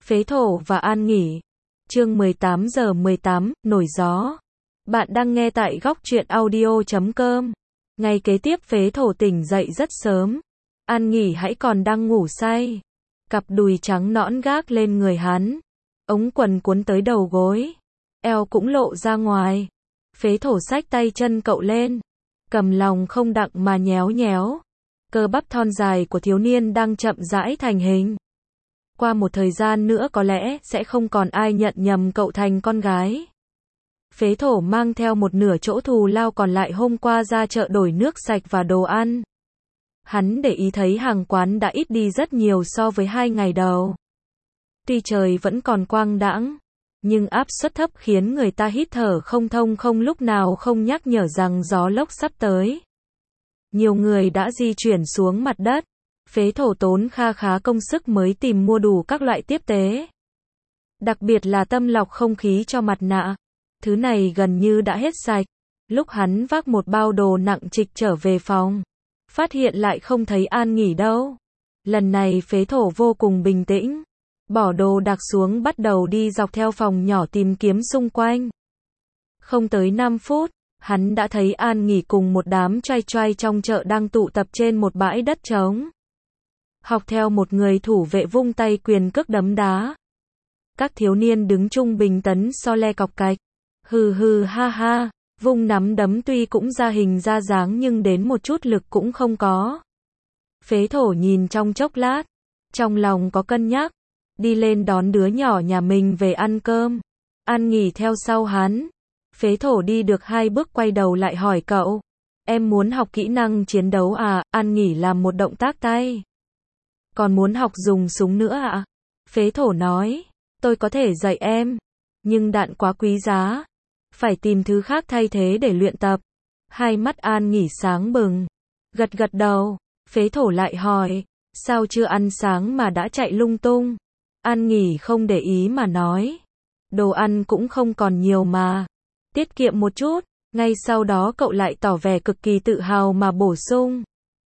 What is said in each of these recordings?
Phế thổ và An Nghỉ. Chương 18 giờ 18, nổi gió. Bạn đang nghe tại góc truyện audio.com. Ngày kế tiếp Phế thổ tỉnh dậy rất sớm. An Nghỉ hãy còn đang ngủ say. Cặp đùi trắng nõn gác lên người hắn. Ống quần cuốn tới đầu gối. Eo cũng lộ ra ngoài. Phế thổ xách tay chân cậu lên. Cầm lòng không đặng mà nhéo nhéo. Cơ bắp thon dài của thiếu niên đang chậm rãi thành hình. Qua một thời gian nữa có lẽ sẽ không còn ai nhận nhầm cậu thành con gái. Phế thổ mang theo một nửa chỗ thù lao còn lại hôm qua ra chợ đổi nước sạch và đồ ăn. Hắn để ý thấy hàng quán đã ít đi rất nhiều so với 2 ngày đầu. Tuy trời vẫn còn quang đãng, nhưng áp suất thấp khiến người ta hít thở không thông, không lúc nào không nhắc nhở rằng gió lốc sắp tới. Nhiều người đã di chuyển xuống mặt đất. Phế thổ tốn kha khá công sức mới tìm mua đủ các loại tiếp tế. Đặc biệt là tâm lọc không khí cho mặt nạ. Thứ này gần như đã hết sạch. Lúc hắn vác một bao đồ nặng trịch trở về phòng, phát hiện lại không thấy An Nghỉ đâu. Lần này phế thổ vô cùng bình tĩnh. Bỏ đồ đạc xuống bắt đầu đi dọc theo phòng nhỏ tìm kiếm xung quanh. Không tới 5 phút, hắn đã thấy An Nghỉ cùng một đám trai trai trong chợ đang tụ tập trên một bãi đất trống. Học theo một người thủ vệ vung tay quyền cước đấm đá. Các thiếu niên đứng chung bình tấn so le cọc cạch. Hừ hừ ha ha, vung nắm đấm tuy cũng ra hình ra dáng nhưng đến một chút lực cũng không có. Phế thổ nhìn trong chốc lát, trong lòng có cân nhắc, đi lên đón đứa nhỏ nhà mình về ăn cơm. An Nghỉ theo sau hắn. Phế thổ đi được 2 bước quay đầu lại hỏi cậu, em muốn học kỹ năng chiến đấu à? An Nghỉ làm một động tác tay. Còn muốn học dùng súng nữa ạ? Phế thổ nói, tôi có thể dạy em, nhưng đạn quá quý giá, phải tìm thứ khác thay thế để luyện tập. Hai mắt An Nghỉ sáng bừng, gật gật đầu. Phế thổ lại hỏi, sao chưa ăn sáng mà đã chạy lung tung? An Nghỉ không để ý mà nói, đồ ăn cũng không còn nhiều mà, tiết kiệm một chút. Ngay sau đó cậu lại tỏ vẻ cực kỳ tự hào mà bổ sung,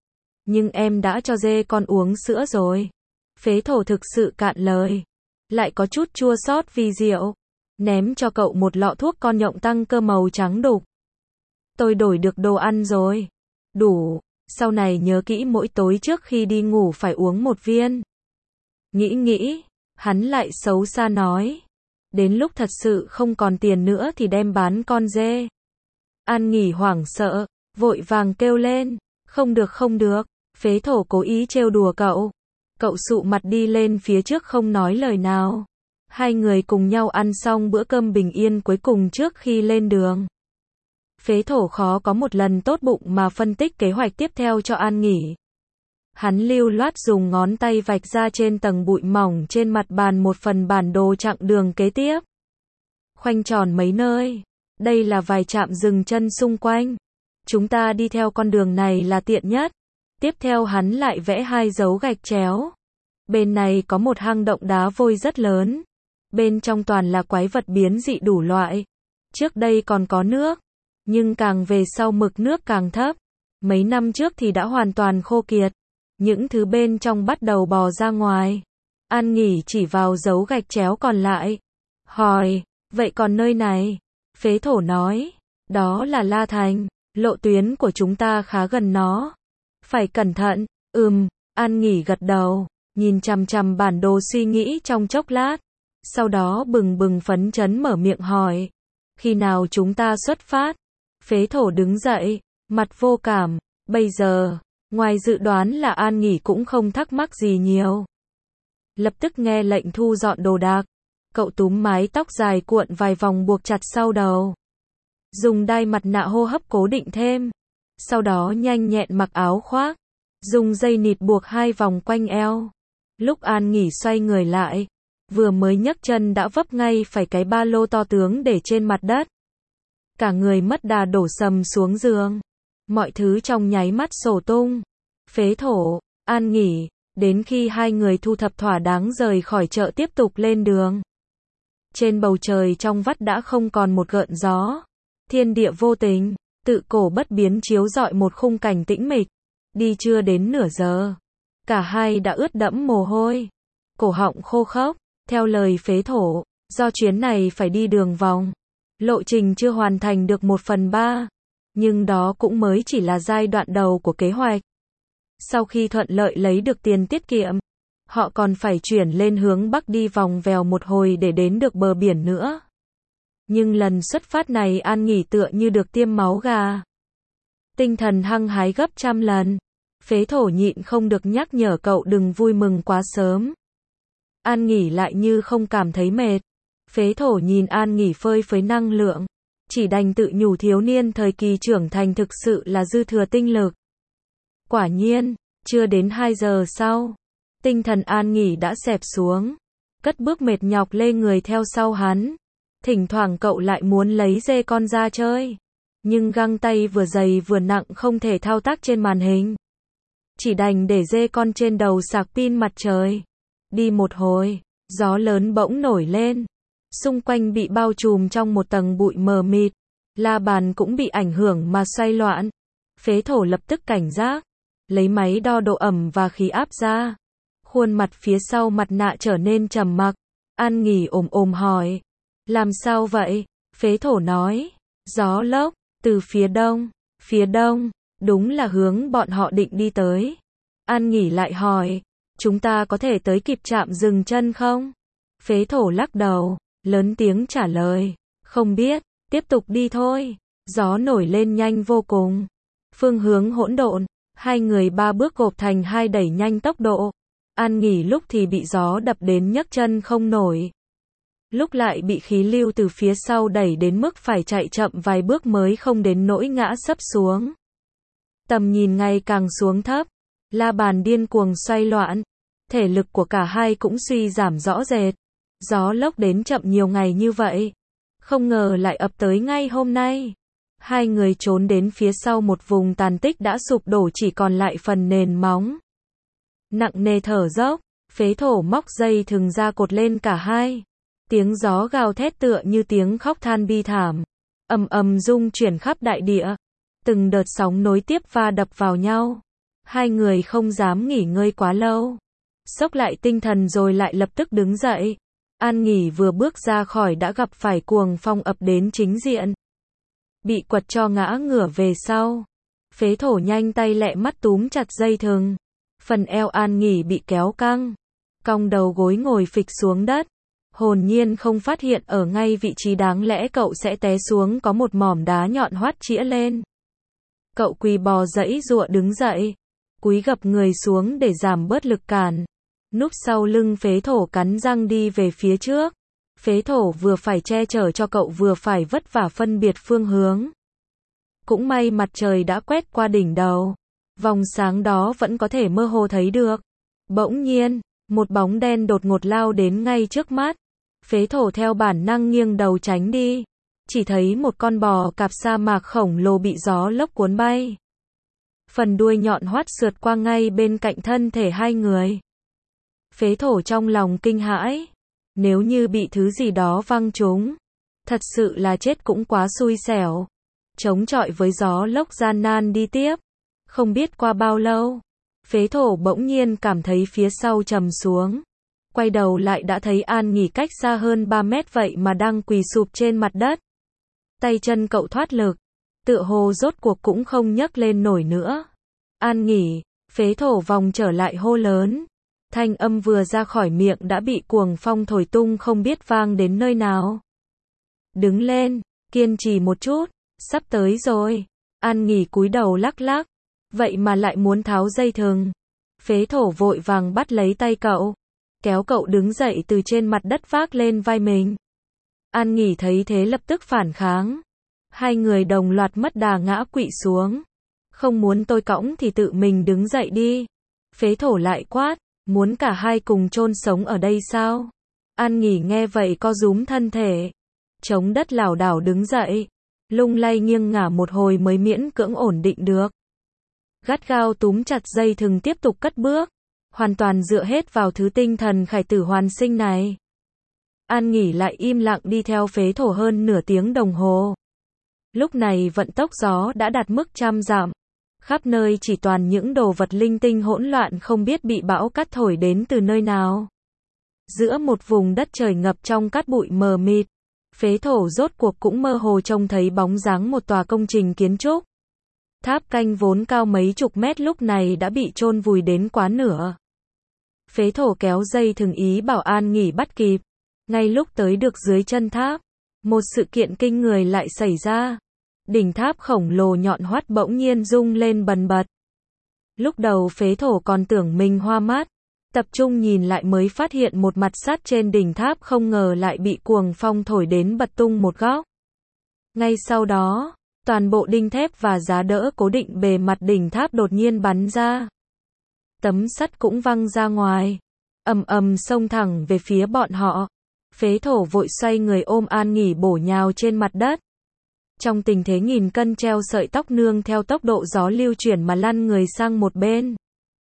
nhưng em đã cho dê con uống sữa rồi. Phế thổ thực sự cạn lời, lại có chút chua xót vì rượu, ném cho cậu một lọ thuốc con nhộng tăng cơ màu trắng đục. Tôi đổi được đồ ăn rồi. Đủ, sau này nhớ kỹ mỗi tối trước khi đi ngủ phải uống 1 viên. Nghĩ, hắn lại xấu xa nói, đến lúc thật sự không còn tiền nữa thì đem bán con dê. An Nghỉ hoảng sợ, vội vàng kêu lên, không được. Phế thổ cố ý trêu đùa cậu. Cậu sụ mặt đi lên phía trước không nói lời nào. Hai người cùng nhau ăn xong bữa cơm bình yên cuối cùng trước khi lên đường. Phế thổ khó có một lần tốt bụng mà phân tích kế hoạch tiếp theo cho An Nghỉ. Hắn lưu loát dùng ngón tay vạch ra trên tầng bụi mỏng trên mặt bàn một phần bản đồ chặng đường kế tiếp. Khoanh tròn mấy nơi. Đây là vài trạm dừng chân xung quanh. Chúng ta đi theo con đường này là tiện nhất. Tiếp theo hắn lại vẽ 2 dấu gạch chéo. Bên này có một hang động đá vôi rất lớn. Bên trong toàn là quái vật biến dị đủ loại. Trước đây còn có nước, nhưng càng về sau mực nước càng thấp. Mấy năm trước thì đã hoàn toàn khô kiệt. Những thứ bên trong bắt đầu bò ra ngoài. An Nghỉ chỉ vào dấu gạch chéo còn lại. Hỏi, vậy còn nơi này? Phế thổ nói, đó là La Thành. Lộ tuyến của chúng ta khá gần nó. Phải cẩn thận. An Nghỉ gật đầu, nhìn chằm chằm bản đồ suy nghĩ trong chốc lát. Sau đó bừng bừng phấn chấn mở miệng hỏi, khi nào chúng ta xuất phát? Phế thổ đứng dậy, mặt vô cảm. Bây giờ, ngoài dự đoán là An Nghỉ cũng không thắc mắc gì nhiều. Lập tức nghe lệnh thu dọn đồ đạc. Cậu túm mái tóc dài cuộn vài vòng buộc chặt sau đầu. Dùng đai mặt nạ hô hấp cố định thêm. Sau đó nhanh nhẹn mặc áo khoác. Dùng dây nịt buộc 2 vòng quanh eo. Lúc An Nghỉ xoay người lại, vừa mới nhấc chân đã vấp ngay phải cái ba lô to tướng để trên mặt đất. Cả người mất đà đổ sầm xuống giường. Mọi thứ trong nháy mắt xổ tung. Phế thổ, An Nghỉ, đến khi hai người thu thập thỏa đáng rời khỏi chợ tiếp tục lên đường. Trên bầu trời trong vắt đã không còn một gợn gió. Thiên địa vô tình, tự cổ bất biến chiếu rọi một khung cảnh tĩnh mịch. Đi chưa đến nửa giờ, cả hai đã ướt đẫm mồ hôi, cổ họng khô khốc, Theo lời phế thổ, do chuyến này phải đi đường vòng, lộ trình chưa hoàn thành được 1/3, nhưng đó cũng mới chỉ là giai đoạn đầu của kế hoạch. Sau khi thuận lợi lấy được tiền tiết kiệm, họ còn phải chuyển lên hướng Bắc đi vòng vèo một hồi để đến được bờ biển nữa. Nhưng lần xuất phát này An Nghỉ tựa như được tiêm máu gà. Tinh thần hăng hái gấp trăm lần. Phế thổ nhịn không được nhắc nhở cậu đừng vui mừng quá sớm. An Nghỉ lại như không cảm thấy mệt. Phế thổ nhìn An Nghỉ phơi phới năng lượng. Chỉ đành tự nhủ thiếu niên thời kỳ trưởng thành thực sự là dư thừa tinh lực. Quả nhiên, chưa đến 2 giờ sau, tinh thần An Nghỉ đã xẹp xuống. Cất bước mệt nhọc lê người theo sau hắn. Thỉnh thoảng cậu lại muốn lấy dê con ra chơi. Nhưng găng tay vừa dày vừa nặng không thể thao tác trên màn hình. Chỉ đành để dê con trên đầu sạc pin mặt trời. Đi một hồi, gió lớn bỗng nổi lên. Xung quanh bị bao trùm trong một tầng bụi mờ mịt. La bàn cũng bị ảnh hưởng mà xoay loạn. Phế thổ lập tức cảnh giác. Lấy máy đo độ ẩm và khí áp ra. Khuôn mặt phía sau mặt nạ trở nên trầm mặc. An Nghỉ ồm hỏi. Làm sao vậy? Phế thổ nói. Gió lốc, từ phía đông. Phía đông, đúng là hướng bọn họ định đi tới. An Nghỉ lại hỏi. Chúng ta có thể tới kịp trạm dừng chân không? Phế thổ lắc đầu, lớn tiếng trả lời. Không biết, tiếp tục đi thôi. Gió nổi lên nhanh vô cùng. Phương hướng hỗn độn. Hai người 3 bước gộp thành 2 đẩy nhanh tốc độ. An Nghỉ lúc thì bị gió đập đến nhấc chân không nổi. Lúc lại bị khí lưu từ phía sau đẩy đến mức phải chạy chậm vài bước mới không đến nỗi ngã sấp xuống. Tầm nhìn ngày càng xuống thấp. La bàn điên cuồng xoay loạn. Thể lực của cả hai cũng suy giảm rõ rệt. Gió lốc đến chậm nhiều ngày như vậy. Không ngờ lại ập tới ngay hôm nay. Hai người trốn đến phía sau một vùng tàn tích đã sụp đổ chỉ còn lại phần nền móng. Nặng nề thở dốc, phế thổ móc dây thừng ra cột lên cả hai. Tiếng gió gào thét tựa như tiếng khóc than bi thảm. Ầm ầm rung chuyển khắp đại địa. Từng đợt sóng nối tiếp va đập vào nhau. Hai người không dám nghỉ ngơi quá lâu. Xốc lại tinh thần rồi lại lập tức đứng dậy. An Nghỉ vừa bước ra khỏi đã gặp phải cuồng phong ập đến chính diện. Bị quật cho ngã ngửa về sau. Phế thổ nhanh tay lẹ mắt túm chặt dây thừng. Phần eo An Nghỉ bị kéo căng. Cong đầu gối ngồi phịch xuống đất. Hồn nhiên không phát hiện ở ngay vị trí đáng lẽ cậu sẽ té xuống có một mỏm đá nhọn hoắt chĩa lên. Cậu quỳ bò giãy giụa đứng dậy. Cúi gập người xuống để giảm bớt lực cản. Núp sau lưng phế thổ cắn răng đi về phía trước. Phế thổ vừa phải che chở cho cậu vừa phải vất vả phân biệt phương hướng. Cũng may mặt trời đã quét qua đỉnh đầu. Vòng sáng đó vẫn có thể mơ hồ thấy được. Bỗng nhiên, một bóng đen đột ngột lao đến ngay trước mắt. Phế thổ theo bản năng nghiêng đầu tránh đi. Chỉ thấy một con bò cạp sa mạc khổng lồ bị gió lốc cuốn bay. Phần đuôi nhọn hoắt sượt qua ngay bên cạnh thân thể hai người. Phế thổ trong lòng kinh hãi. Nếu như bị thứ gì đó văng trúng, thật sự là chết cũng quá xui xẻo. Chống chọi với gió lốc gian nan đi tiếp. Không biết qua bao lâu, phế thổ bỗng nhiên cảm thấy phía sau trầm xuống. Quay đầu lại đã thấy An Nghỉ cách xa hơn 3 mét vậy mà đang quỳ sụp trên mặt đất. Tay chân cậu thoát lực, tựa hồ rốt cuộc cũng không nhấc lên nổi nữa. An Nghỉ, phế thổ vòng trở lại hô lớn. Thanh âm vừa ra khỏi miệng đã bị cuồng phong thổi tung không biết vang đến nơi nào. Đứng lên, kiên trì một chút, sắp tới rồi. An Nghỉ cúi đầu lắc lắc, vậy mà lại muốn tháo dây thừng. Phế thổ vội vàng bắt lấy tay cậu, kéo cậu đứng dậy từ trên mặt đất vác lên vai mình. An Nghỉ thấy thế lập tức phản kháng. Hai người đồng loạt mất đà ngã quỵ xuống. Không muốn tôi cõng thì tự mình đứng dậy đi. Phế thổ lại quát, muốn cả hai cùng chôn sống ở đây sao? An Nghỉ nghe vậy co rúm thân thể, chống đất lảo đảo đứng dậy, lung lay nghiêng ngả một hồi mới miễn cưỡng ổn định được. Gắt gao túm chặt dây thừng tiếp tục cất bước, hoàn toàn dựa hết vào thứ tinh thần khải tử hoàn sinh này. An Nghỉ lại im lặng đi theo phế thổ hơn nửa tiếng đồng hồ. Lúc này vận tốc gió đã đạt mức 100 dặm. Khắp nơi chỉ toàn những đồ vật linh tinh hỗn loạn không biết bị bão cát thổi đến từ nơi nào. Giữa một vùng đất trời ngập trong cát bụi mờ mịt, phế thổ rốt cuộc cũng mơ hồ trông thấy bóng dáng một tòa công trình kiến trúc. Tháp canh vốn cao mấy chục mét lúc này đã bị chôn vùi đến quá nửa. Phế thổ kéo dây thừng ý bảo An Nghỉ bắt kịp. Ngay lúc tới được dưới chân tháp, một sự kiện kinh người lại xảy ra. Đỉnh tháp khổng lồ nhọn hoắt bỗng nhiên rung lên bần bật. Lúc đầu phế thổ còn tưởng mình hoa mắt, tập trung nhìn lại mới phát hiện một mặt sắt trên đỉnh tháp không ngờ lại bị cuồng phong thổi đến bật tung một góc. Ngay sau đó, toàn bộ đinh thép và giá đỡ cố định bề mặt đỉnh tháp đột nhiên bắn ra. Tấm sắt cũng văng ra ngoài, ầm ầm xông thẳng về phía bọn họ. Phế thổ vội xoay người ôm An Nghỉ bổ nhào trên mặt đất. Trong tình thế nghìn cân treo sợi tóc nương theo tốc độ gió lưu chuyển mà lăn người sang một bên.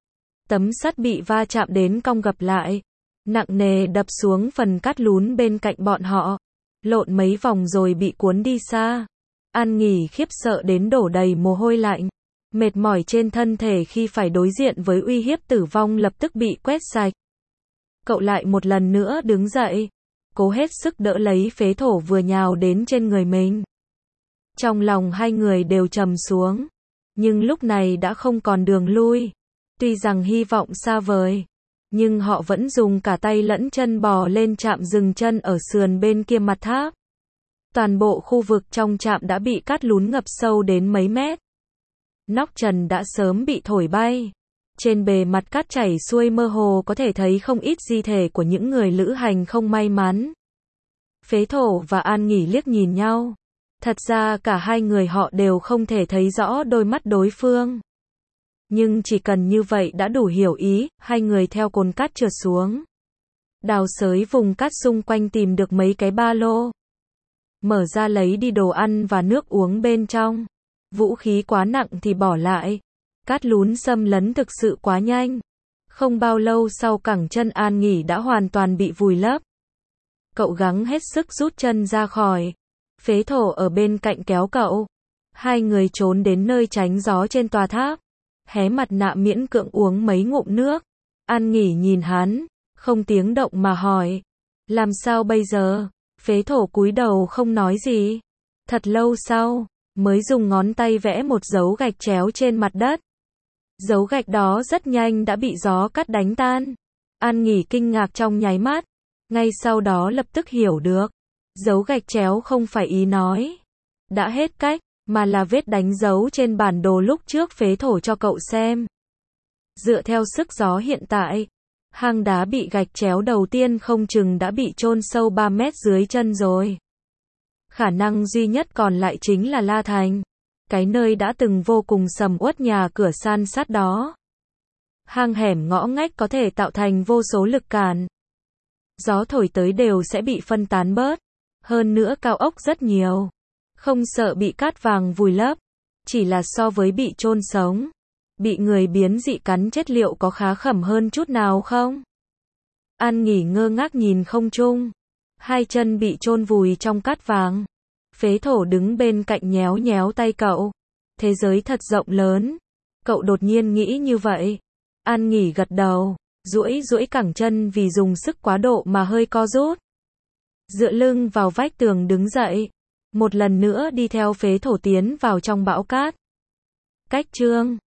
Tấm sắt bị va chạm đến cong gập lại, nặng nề đập xuống phần cát lún bên cạnh bọn họ, lộn mấy vòng rồi bị cuốn đi xa. An Nghỉ khiếp sợ đến đổ đầy mồ hôi lạnh, mệt mỏi trên thân thể khi phải đối diện với uy hiếp tử vong lập tức bị quét sạch. Cậu lại một lần nữa đứng dậy, cố hết sức đỡ lấy phế thổ vừa nhào đến trên người mình. Trong lòng hai người đều trầm xuống, nhưng lúc này đã không còn đường lui. Tuy rằng hy vọng xa vời, nhưng họ vẫn dùng cả tay lẫn chân bò lên trạm dừng chân ở sườn bên kia mặt tháp. Toàn bộ khu vực trong trạm đã bị cát lún ngập sâu đến mấy mét. Nóc trần đã sớm bị thổi bay. Trên bề mặt cát chảy xuôi mơ hồ có thể thấy không ít di thể của những người lữ hành không may mắn. Phế thổ và An Nghỉ liếc nhìn nhau. Thật ra cả hai người họ đều không thể thấy rõ đôi mắt đối phương. Nhưng chỉ cần như vậy đã đủ hiểu ý, hai người theo cồn cát trượt xuống. Đào xới vùng cát xung quanh tìm được mấy cái ba lô. Mở ra lấy đi đồ ăn và nước uống bên trong. Vũ khí quá nặng thì bỏ lại. Cát lún xâm lấn thực sự quá nhanh. Không bao lâu sau cẳng chân An Nghỉ đã hoàn toàn bị vùi lấp. Cậu gắng hết sức rút chân ra khỏi. Phế thổ ở bên cạnh kéo cậu. Hai người trốn đến nơi tránh gió trên tòa tháp. Hé mặt nạ miễn cưỡng uống mấy ngụm nước. An Nghỉ nhìn hắn, không tiếng động mà hỏi. Làm sao bây giờ? Phế thổ cúi đầu không nói gì. Thật lâu sau, mới dùng ngón tay vẽ một dấu gạch chéo trên mặt đất. Dấu gạch đó rất nhanh đã bị gió cắt đánh tan. An Nghỉ kinh ngạc trong nháy mắt. Ngay sau đó lập tức hiểu được. Dấu gạch chéo không phải ý nói đã hết cách, mà là vết đánh dấu trên bản đồ lúc trước phế thổ cho cậu xem. Dựa theo sức gió hiện tại, hang đá bị gạch chéo đầu tiên không chừng đã bị chôn sâu 3 mét dưới chân rồi. Khả năng duy nhất còn lại chính là La Thành, cái nơi đã từng vô cùng sầm uất nhà cửa san sát đó. Hang hẻm ngõ ngách có thể tạo thành vô số lực cản. Gió thổi tới đều sẽ bị phân tán bớt. Hơn nữa cao ốc rất nhiều. Không sợ bị cát vàng vùi lấp. Chỉ là so với bị chôn sống, bị người biến dị cắn chết liệu có khá khẩm hơn chút nào không? An Nghỉ ngơ ngác nhìn không trung. Hai chân bị chôn vùi trong cát vàng. Phế thổ đứng bên cạnh nhéo nhéo tay cậu. Thế giới thật rộng lớn. Cậu đột nhiên nghĩ như vậy. An Nghỉ gật đầu, duỗi cẳng chân vì dùng sức quá độ mà hơi co rút. Dựa lưng vào vách tường đứng dậy. Một lần nữa đi theo phế thổ tiến vào trong bão cát. Cách chương